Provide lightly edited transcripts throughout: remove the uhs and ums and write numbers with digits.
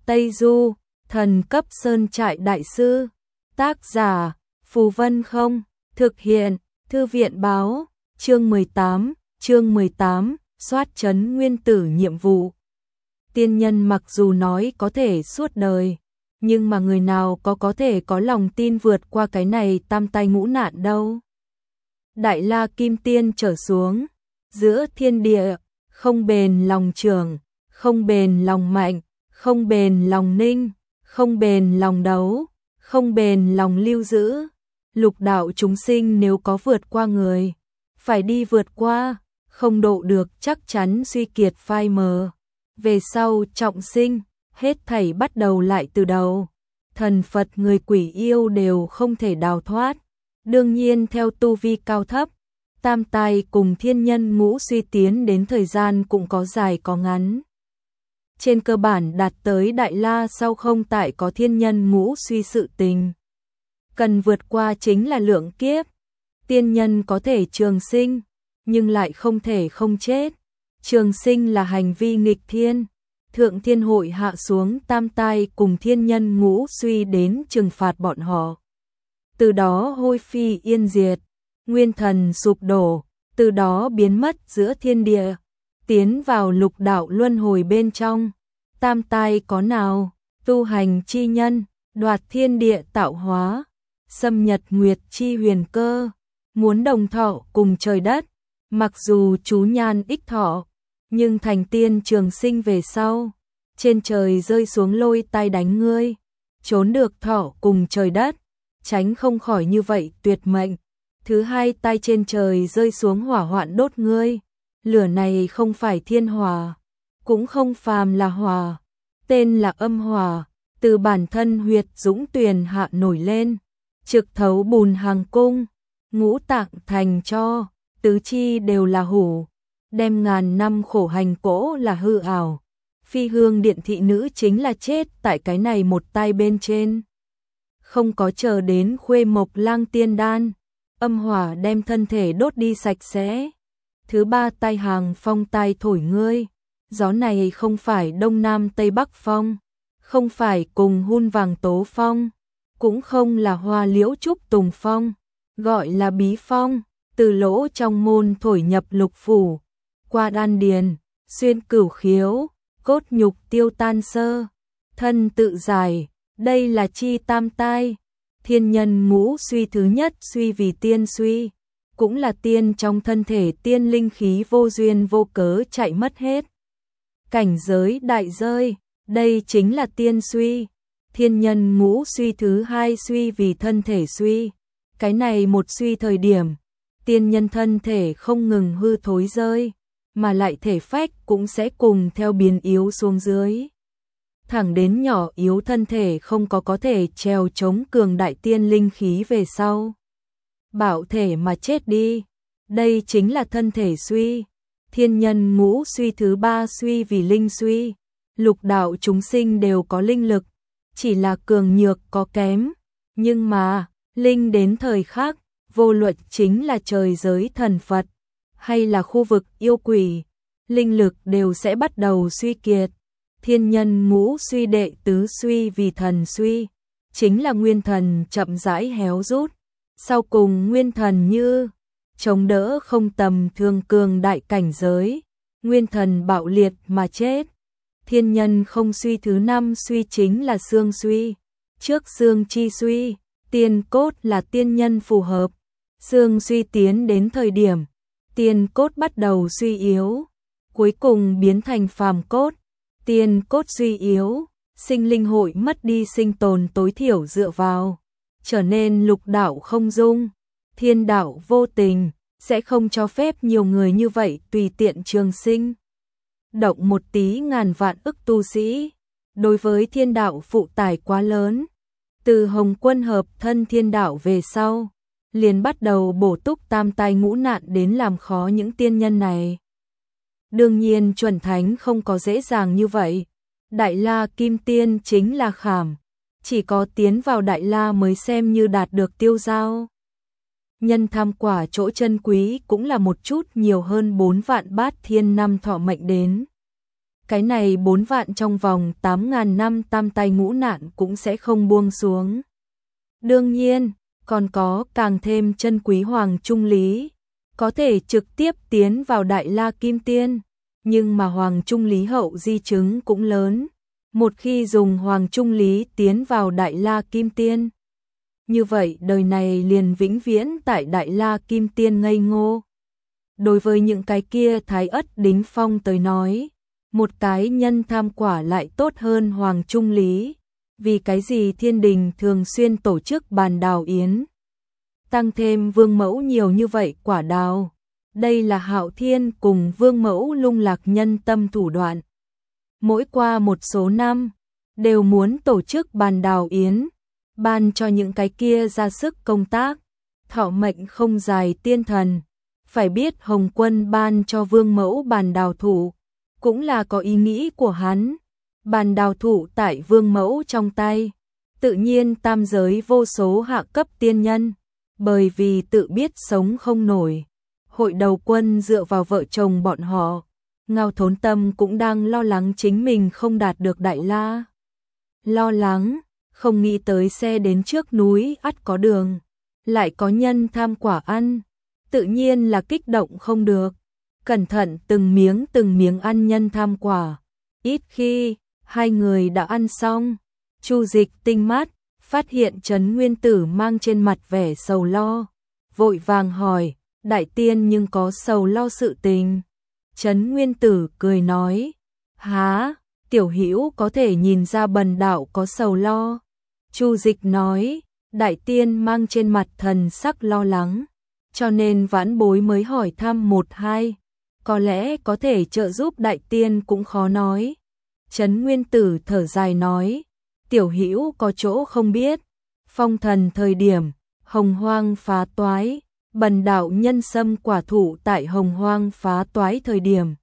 Tây Du, thần cấp sơn trại đại sư. Tác giả, Phù Vân Không, thực hiện, Thư viện báo, chương 18, soát trấn nguyên tử nhiệm vụ. Tiên nhân mặc dù nói có thể suốt đời, nhưng mà người nào có thể có lòng tin vượt qua cái này tam tai ngũ nạn đâu. Đại La Kim Tiên trở xuống, giữa thiên địa, không bền lòng trường, không bền lòng mạnh, không bền lòng ninh, không bền lòng đấu, không bền lòng lưu giữ. Lục đạo chúng sinh nếu có vượt qua người, phải đi vượt qua, không độ được chắc chắn suy kiệt phai mờ. Về sau trọng sinh, hết thảy bắt đầu lại từ đầu. Thần Phật người quỷ yêu đều không thể đào thoát. Đương nhiên theo tu vi cao thấp, tam tai cùng thiên nhân ngũ suy tiến đến thời gian cũng có dài có ngắn. Trên cơ bản đạt tới Đại La sau không tại có thiên nhân ngũ suy sự tình. Cần vượt qua chính là lượng kiếp. Tiên nhân có thể trường sinh, nhưng lại không thể không chết. Trường sinh là hành vi nghịch thiên. Thượng Thiên Hội hạ xuống tam tai cùng thiên nhân ngũ suy đến trừng phạt bọn họ. Từ đó hôi phi yên diệt, nguyên thần sụp đổ, từ đó biến mất giữa thiên địa, tiến vào lục đạo luân hồi bên trong. Tam tai có nào? Tu hành chi nhân, đoạt thiên địa tạo hóa, xâm nhật nguyệt chi huyền cơ, muốn đồng thọ cùng trời đất. Mặc dù chú nhan ích thọ, nhưng thành tiên trường sinh về sau, trên trời rơi xuống lôi tai đánh ngươi, trốn được thọ cùng trời đất, tránh không khỏi như vậy tuyệt mệnh. Thứ hai tai trên trời rơi xuống hỏa hoạn đốt ngươi, lửa này không phải thiên hỏa, cũng không phàm là hỏa, tên là âm hỏa, từ bản thân huyệt dũng tuyền hạ nổi lên, trực thấu bùn hàng cung, ngũ tạng thành tro, tứ chi đều là hủ, đem ngàn năm khổ hành cỗ là hư ảo. Phi hương điện thị nữ chính là chết tại cái này một tai bên trên. Không có chờ đến khuê mộc lang tiên đan, âm hỏa đem thân thể đốt đi sạch sẽ. Thứ ba tai hàng phong tai thổi ngươi, gió này không phải đông nam tây bắc phong, không phải cùng hun vàng tố phong, cũng không là hoa liễu trúc tùng phong, gọi là bí phong, từ lỗ trong môn thổi nhập lục phủ, qua đan điền, xuyên cửu khiếu, cốt nhục tiêu tan sơ, thân tự giải. Đây là chi tam tai. Thiên nhân ngũ suy thứ nhất suy vì tiên suy, cũng là tiên trong thân thể tiên linh khí vô duyên vô cớ chạy mất hết. Cảnh giới đại rơi, đây chính là tiên suy. Thiên nhân ngũ suy thứ hai suy vì thân thể suy. Cái này một suy thời điểm, tiên nhân thân thể không ngừng hư thối rơi, mà lại thể phách cũng sẽ cùng theo biến yếu xuống dưới. Thẳng đến nhỏ yếu thân thể không có thể trèo chống cường đại tiên linh khí về sau. Bảo thể mà chết đi. Đây chính là thân thể suy. Thiên nhân ngũ suy thứ ba suy vì linh suy. Lục đạo chúng sinh đều có linh lực, chỉ là cường nhược có kém. Nhưng mà, linh đến thời khắc, vô luận chính là trời giới thần Phật, hay là khu vực yêu quỷ, linh lực đều sẽ bắt đầu suy kiệt. Thiên nhân ngũ suy đệ tứ suy vì thần suy, chính là nguyên thần chậm rãi héo rút. Sau cùng nguyên thần như chống đỡ không tầm thường cường đại cảnh giới, nguyên thần bạo liệt mà chết. Thiên nhân không suy thứ năm suy chính là xương suy, trước xương chi suy, tiên cốt là tiên nhân phù hợp. Xương suy tiến đến thời điểm, tiên cốt bắt đầu suy yếu, cuối cùng biến thành phàm cốt. Tiên cốt suy yếu, sinh linh hội mất đi sinh tồn tối thiểu dựa vào, trở nên lục đạo không dung. Thiên đạo vô tình, sẽ không cho phép nhiều người như vậy tùy tiện trường sinh. Động một tí ngàn vạn ức tu sĩ, đối với thiên đạo phụ tải quá lớn. Từ Hồng Quân hợp thân thiên đạo về sau, liền bắt đầu bổ túc tam tai ngũ nạn đến làm khó những tiên nhân này. Đương nhiên chuẩn thánh không có dễ dàng như vậy. Đại La Kim Tiên chính là khảm, chỉ có tiến vào Đại La mới xem như đạt được tiêu giao. Nhân tham quả chỗ chân quý cũng là một chút nhiều hơn 4 vạn bát thiên năm thọ mệnh đến. cái này 4 vạn trong vòng 8.000 năm tam tai ngũ nạn cũng sẽ không buông xuống. Đương nhiên, còn có càng thêm chân quý Hoàng Trung Lý, có thể trực tiếp tiến vào Đại La Kim Tiên, nhưng mà Hoàng Trung Lý hậu di chứng cũng lớn. Một khi dùng Hoàng Trung Lý tiến vào Đại La Kim Tiên, như vậy đời này liền vĩnh viễn tại Đại La Kim Tiên ngây ngô. Đối với những cái kia Thái Ất Đính Phong tới nói, một cái nhân tham quả lại tốt hơn Hoàng Trung Lý. Vì cái gì Thiên Đình thường xuyên tổ chức bàn đào yến, tăng thêm Vương Mẫu nhiều như vậy quả đào. Đây là Hạo Thiên cùng Vương Mẫu lung lạc nhân tâm thủ đoạn. Mỗi qua một số năm, đều muốn tổ chức bàn đào yến, ban cho những cái kia ra sức công tác, thọ mệnh không dài tiên thần. Phải biết Hồng Quân ban cho Vương Mẫu bàn đào thụ, cũng là có ý nghĩ của hắn. Bàn đào thụ tại Vương Mẫu trong tay, tự nhiên tam giới vô số hạ cấp tiên nhân, bởi vì tự biết sống không nổi. Hội đầu quân dựa vào vợ chồng bọn họ, Ngao Thốn Tâm cũng đang lo lắng chính mình không đạt được Đại La. Lo lắng, không nghĩ tới xe đến trước núi ắt có đường, lại có nhân tham quả ăn, tự nhiên là kích động không được. Cẩn thận từng miếng ăn nhân tham quả, ít khi hai người đã ăn xong, Chu Dịch tinh mắt, phát hiện Trấn Nguyên Tử mang trên mặt vẻ sầu lo, vội vàng hỏi, đại tiên nhưng có sầu lo sự tình. Trấn Nguyên Tử cười nói, há, tiểu hữu có thể nhìn ra bần đạo có sầu lo. Chu Dịch nói, đại tiên mang trên mặt thần sắc lo lắng, cho nên vãn bối mới hỏi thăm một hai, có lẽ có thể trợ giúp đại tiên cũng khó nói. Trấn Nguyên Tử thở dài nói, tiểu hữu có chỗ không biết, phong thần thời điểm, Hồng Hoang phá toái, bần đạo nhân sâm quả thụ tại Hồng Hoang phá toái thời điểm,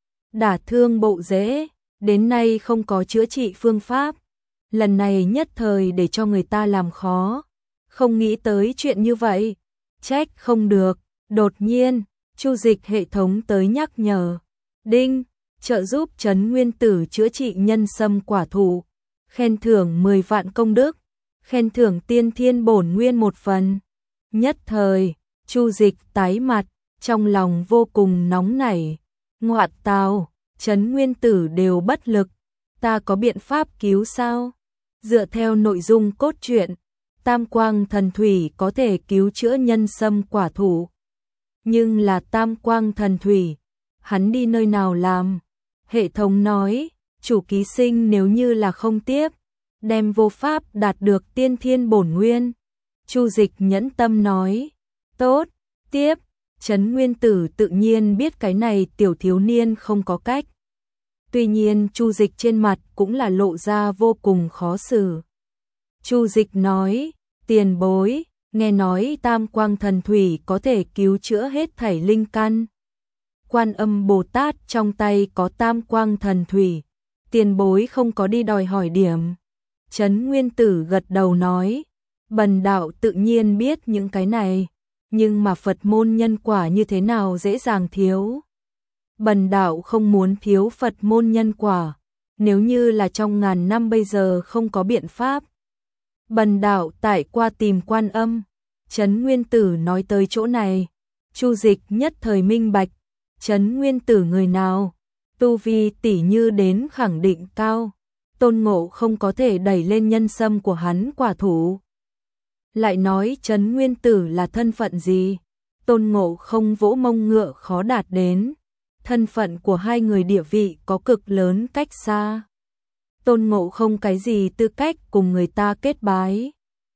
đả thương bộ rễ, đến nay không có chữa trị phương pháp, lần này nhất thời để cho người ta làm khó, không nghĩ tới chuyện như vậy, trách không được. Đột nhiên, Chu Dịch hệ thống tới nhắc nhở, đinh, trợ giúp Trấn Nguyên Tử chữa trị nhân sâm quả thụ, khen thưởng 10 vạn công đức, khen thưởng tiên thiên bổn nguyên một phần. Nhất thời, Chu Dịch tái mặt, trong lòng vô cùng nóng nảy. Ngoại tào, Trấn Nguyên Tử đều bất lực, ta có biện pháp cứu sao? Dựa theo nội dung cốt truyện, Tam Quang Thần Thủy có thể cứu chữa nhân sâm quả thụ. Nhưng là Tam Quang Thần Thủy, hắn đi nơi nào làm? Hệ thống nói, chủ ký sinh nếu như là không tiếp, đem vô pháp đạt được tiên thiên bổn nguyên. Chu Dịch nhẫn tâm nói, tốt, tiếp. Trấn Nguyên Tử tự nhiên biết cái này tiểu thiếu niên không có cách. Tuy nhiên Chu Dịch trên mặt cũng là lộ ra vô cùng khó xử. Chu Dịch nói, tiền bối, nghe nói Tam Quang Thần Thủy có thể cứu chữa hết thảy linh căn. Quan Âm Bồ Tát trong tay có Tam Quang Thần Thủy, tiền bối không có đi đòi hỏi điểm. Trấn Nguyên Tử gật đầu nói, bần đạo tự nhiên biết những cái này, nhưng mà Phật môn nhân quả như thế nào dễ dàng thiếu. Bần đạo không muốn thiếu Phật môn nhân quả, nếu như là trong ngàn năm bây giờ không có biện pháp. Bần đạo tại qua tìm Quan Âm. Trấn Nguyên Tử nói tới chỗ này, Chu Dịch nhất thời minh bạch, Trấn Nguyên Tử người nào, tu vi tỷ như đến khẳng định cao, Tôn Ngộ không có thể đẩy lên nhân sâm của hắn quả thủ. Lại nói Trấn Nguyên Tử là thân phận gì? Tôn Ngộ không vỗ mông ngựa khó đạt đến, thân phận của hai người địa vị có cực lớn cách xa. Tôn Ngộ không cái gì tư cách cùng người ta kết bái.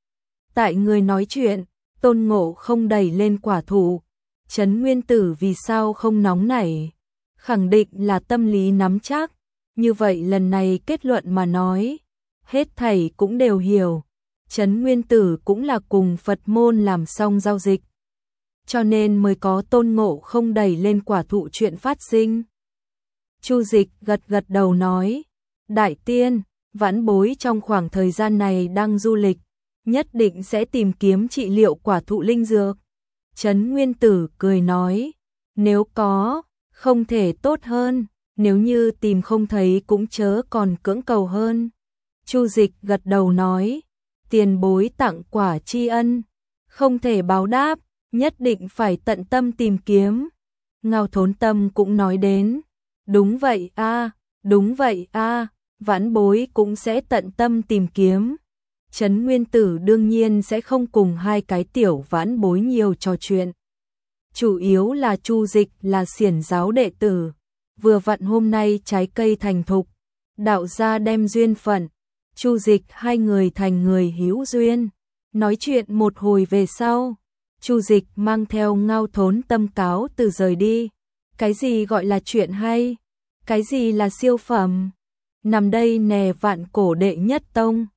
Tại người nói chuyện, Tôn Ngộ không đẩy lên quả thủ, Trấn Nguyên Tử vì sao không nóng nảy? Khẳng định là tâm lý nắm chắc, như vậy lần này kết luận mà nói, hết thảy cũng đều hiểu. Trấn Nguyên Tử cũng là cùng Phật môn làm xong giao dịch, cho nên mới có Tôn Ngộ không đẩy lên quả thụ chuyện phát sinh. Chu Dịch gật gật đầu nói, đại tiên, vãn bối trong khoảng thời gian này đang du lịch, nhất định sẽ tìm kiếm trị liệu quả thụ linh dược. Trấn Nguyên Tử cười nói, nếu có, không thể tốt hơn. nếu như tìm không thấy cũng chớ còn cưỡng cầu hơn. Chu Dịch gật đầu nói, tiền bối tặng quả tri ân, không thể báo đáp, nhất định phải tận tâm tìm kiếm. Ngao Thốn Tâm cũng nói đến, đúng vậy a, đúng vậy a, vãn bối cũng sẽ tận tâm tìm kiếm. Trấn Nguyên Tử đương nhiên sẽ không cùng hai cái tiểu vãn bối nhiều trò chuyện. Chủ yếu là Chu Dịch là xiển giáo đệ tử, vừa vặn hôm nay trái cây thành thục, đạo gia đem duyên phận, Chu Dịch hai người thành người hữu duyên. Nói chuyện một hồi về sau, Chu Dịch mang theo Ngao Thốn Tâm cáo từ rời đi. Cái gì gọi là chuyện hay? Cái gì là siêu phẩm? Nằm đây nè vạn cổ đệ nhất tông.